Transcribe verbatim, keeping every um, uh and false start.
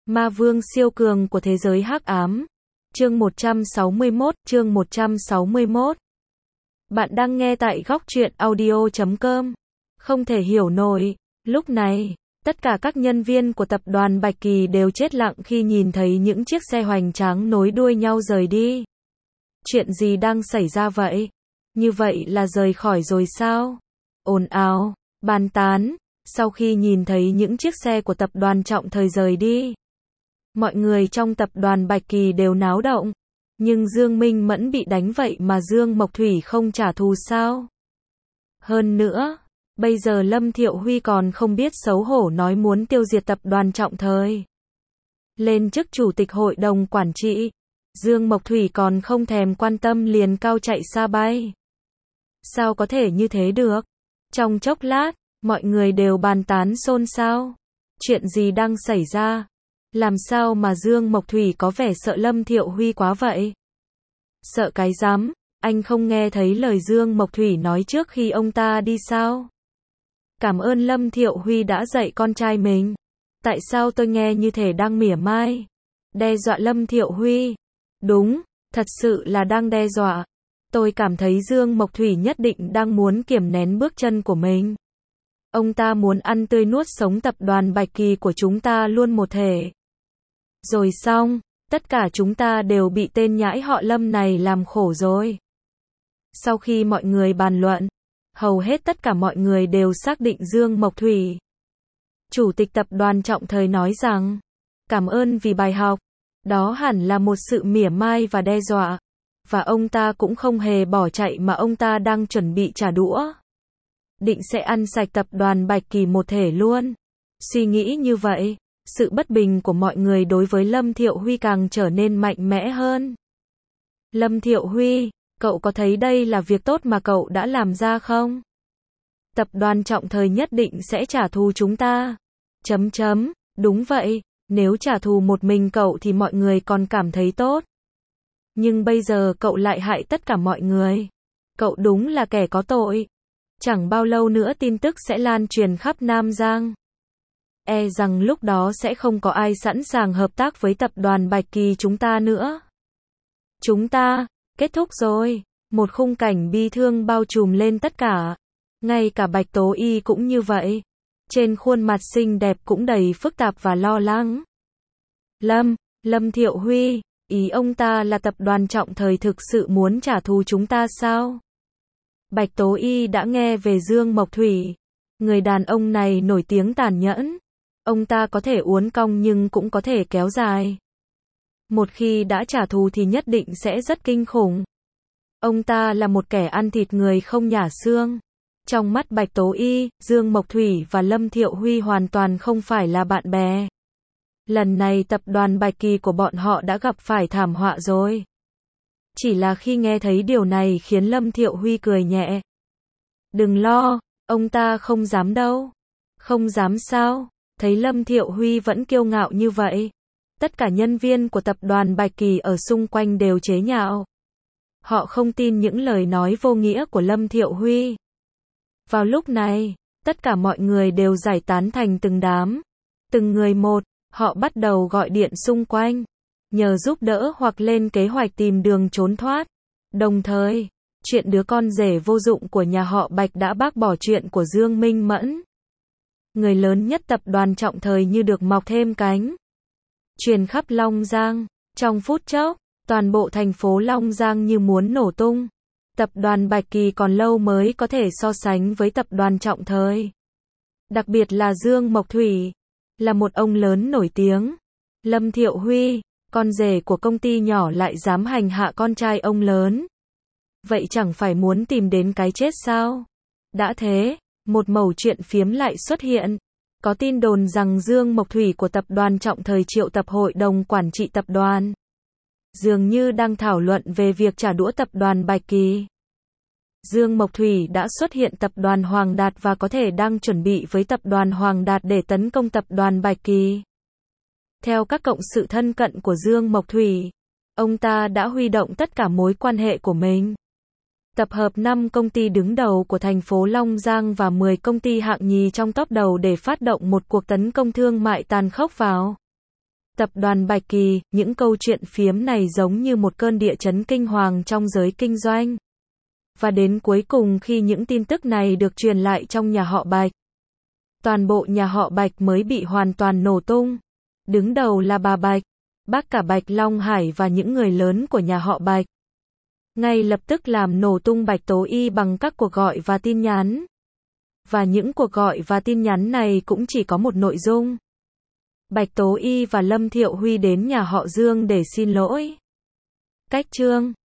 Ma vương siêu cường của thế giới hắc ám. Chương một trăm sáu mươi mốt, chương một trăm sáu mươi mốt. Bạn đang nghe tại góc truyện audio chấm com. Không thể hiểu nổi, lúc này, tất cả các nhân viên của tập đoàn Bạch Kỳ đều chết lặng khi nhìn thấy những chiếc xe hoành tráng nối đuôi nhau rời đi. Chuyện gì đang xảy ra vậy? Như vậy là rời khỏi rồi sao? Ồn ào, bàn tán, sau khi nhìn thấy những chiếc xe của tập đoàn Trọng Thời rời đi. Mọi người trong tập đoàn Bạch Kỳ đều náo động. Nhưng Dương Minh Mẫn bị đánh vậy mà Dương Mộc Thủy không trả thù sao? Hơn nữa, bây giờ Lâm Thiệu Huy còn không biết xấu hổ nói muốn tiêu diệt tập đoàn Trọng Thời. Lên chức chủ tịch hội đồng quản trị, Dương Mộc Thủy còn không thèm quan tâm liền cao chạy xa bay. Sao có thể như thế được? Trong chốc lát, mọi người đều bàn tán xôn xao. Chuyện gì đang xảy ra? Làm sao mà Dương Mộc Thủy có vẻ sợ Lâm Thiệu Huy quá vậy? Sợ cái rắm, anh không nghe thấy lời Dương Mộc Thủy nói trước khi ông ta đi sao? Cảm ơn Lâm Thiệu Huy đã dạy con trai mình. Tại sao tôi nghe như thể đang mỉa mai? Đe dọa Lâm Thiệu Huy. Đúng, thật sự là đang đe dọa. Tôi cảm thấy Dương Mộc Thủy nhất định đang muốn kiềm nén bước chân của mình. Ông ta muốn ăn tươi nuốt sống tập đoàn Bạch Kỳ của chúng ta luôn một thể. Rồi xong, tất cả chúng ta đều bị tên nhãi họ Lâm này làm khổ rồi. Sau khi mọi người bàn luận, hầu hết tất cả mọi người đều xác định Dương Mộc Thủy. Chủ tịch tập đoàn Trọng Thời nói rằng, cảm ơn vì bài học. Đó hẳn là một sự mỉa mai và đe dọa. Và ông ta cũng không hề bỏ chạy mà ông ta đang chuẩn bị trả đũa. Định sẽ ăn sạch tập đoàn Bạch Kỳ một thể luôn. Suy nghĩ như vậy, sự bất bình của mọi người đối với Lâm Thiệu Huy càng trở nên mạnh mẽ hơn. Lâm Thiệu Huy, cậu có thấy đây là việc tốt mà cậu đã làm ra không? Tập đoàn Trọng Thời nhất định sẽ trả thù chúng ta. Chấm chấm, đúng vậy, nếu trả thù một mình cậu thì mọi người còn cảm thấy tốt. Nhưng bây giờ cậu lại hại tất cả mọi người. Cậu đúng là kẻ có tội. Chẳng bao lâu nữa tin tức sẽ lan truyền khắp Nam Giang. E rằng lúc đó sẽ không có ai sẵn sàng hợp tác với tập đoàn Bạch Kỳ chúng ta nữa. Chúng ta, kết thúc rồi. Một khung cảnh bi thương bao trùm lên tất cả. Ngay cả Bạch Tố Y cũng như vậy. Trên khuôn mặt xinh đẹp cũng đầy phức tạp và lo lắng. Lâm, Lâm Thiệu Huy, ý ông ta là tập đoàn Trọng Thời thực sự muốn trả thù chúng ta sao? Bạch Tố Y đã nghe về Dương Mộc Thủy. Người đàn ông này nổi tiếng tàn nhẫn. Ông ta có thể uốn cong nhưng cũng có thể kéo dài. Một khi đã trả thù thì nhất định sẽ rất kinh khủng. Ông ta là một kẻ ăn thịt người không nhả xương. Trong mắt Bạch Tố Y, Dương Mộc Thủy và Lâm Thiệu Huy hoàn toàn không phải là bạn bè. Lần này tập đoàn Bạch Kỳ của bọn họ đã gặp phải thảm họa rồi. Chỉ là khi nghe thấy điều này khiến Lâm Thiệu Huy cười nhẹ. Đừng lo, ông ta không dám đâu. Không dám sao? Thấy Lâm Thiệu Huy vẫn kiêu ngạo như vậy. Tất cả nhân viên của tập đoàn Bạch Kỳ ở xung quanh đều chế nhạo. Họ không tin những lời nói vô nghĩa của Lâm Thiệu Huy. Vào lúc này, tất cả mọi người đều giải tán thành từng đám. Từng người một, họ bắt đầu gọi điện xung quanh. Nhờ giúp đỡ hoặc lên kế hoạch tìm đường trốn thoát. Đồng thời, chuyện đứa con rể vô dụng của nhà họ Bạch đã bác bỏ chuyện của Dương Minh Mẫn. Người lớn nhất tập đoàn Trọng Thời như được mọc thêm cánh. Truyền khắp Long Giang, trong phút chốc, toàn bộ thành phố Long Giang như muốn nổ tung. Tập đoàn Bạch Kỳ còn lâu mới có thể so sánh với tập đoàn Trọng Thời. Đặc biệt là Dương Mộc Thủy, là một ông lớn nổi tiếng. Lâm Thiệu Huy, con rể của công ty nhỏ lại dám hành hạ con trai ông lớn. Vậy chẳng phải muốn tìm đến cái chết sao? Đã thế, một mẩu chuyện phiếm lại xuất hiện. Có tin đồn rằng Dương Mộc Thủy của tập đoàn Trọng Thời triệu tập hội đồng quản trị tập đoàn. Dường như đang thảo luận về việc trả đũa tập đoàn Bạch Kỳ. Dương Mộc Thủy đã xuất hiện tập đoàn Hoàng Đạt và có thể đang chuẩn bị với tập đoàn Hoàng Đạt để tấn công tập đoàn Bạch Kỳ. Theo các cộng sự thân cận của Dương Mộc Thủy, ông ta đã huy động tất cả mối quan hệ của mình. Tập hợp năm công ty đứng đầu của thành phố Long Giang và mười công ty hạng nhì trong top đầu để phát động một cuộc tấn công thương mại tàn khốc vào Tập đoàn Bạch Kỳ, những câu chuyện phiếm này giống như một cơn địa chấn kinh hoàng trong giới kinh doanh. Và đến cuối cùng khi những tin tức này được truyền lại trong nhà họ Bạch, toàn bộ nhà họ Bạch mới bị hoàn toàn nổ tung. Đứng đầu là bà Bạch, bác cả Bạch Long Hải và những người lớn của nhà họ Bạch. Ngay lập tức làm nổ tung Bạch Tố Y bằng các cuộc gọi và tin nhắn. Và những cuộc gọi và tin nhắn này cũng chỉ có một nội dung. Bạch Tố Y và Lâm Thiệu Huy đến nhà họ Dương để xin lỗi. Cách chương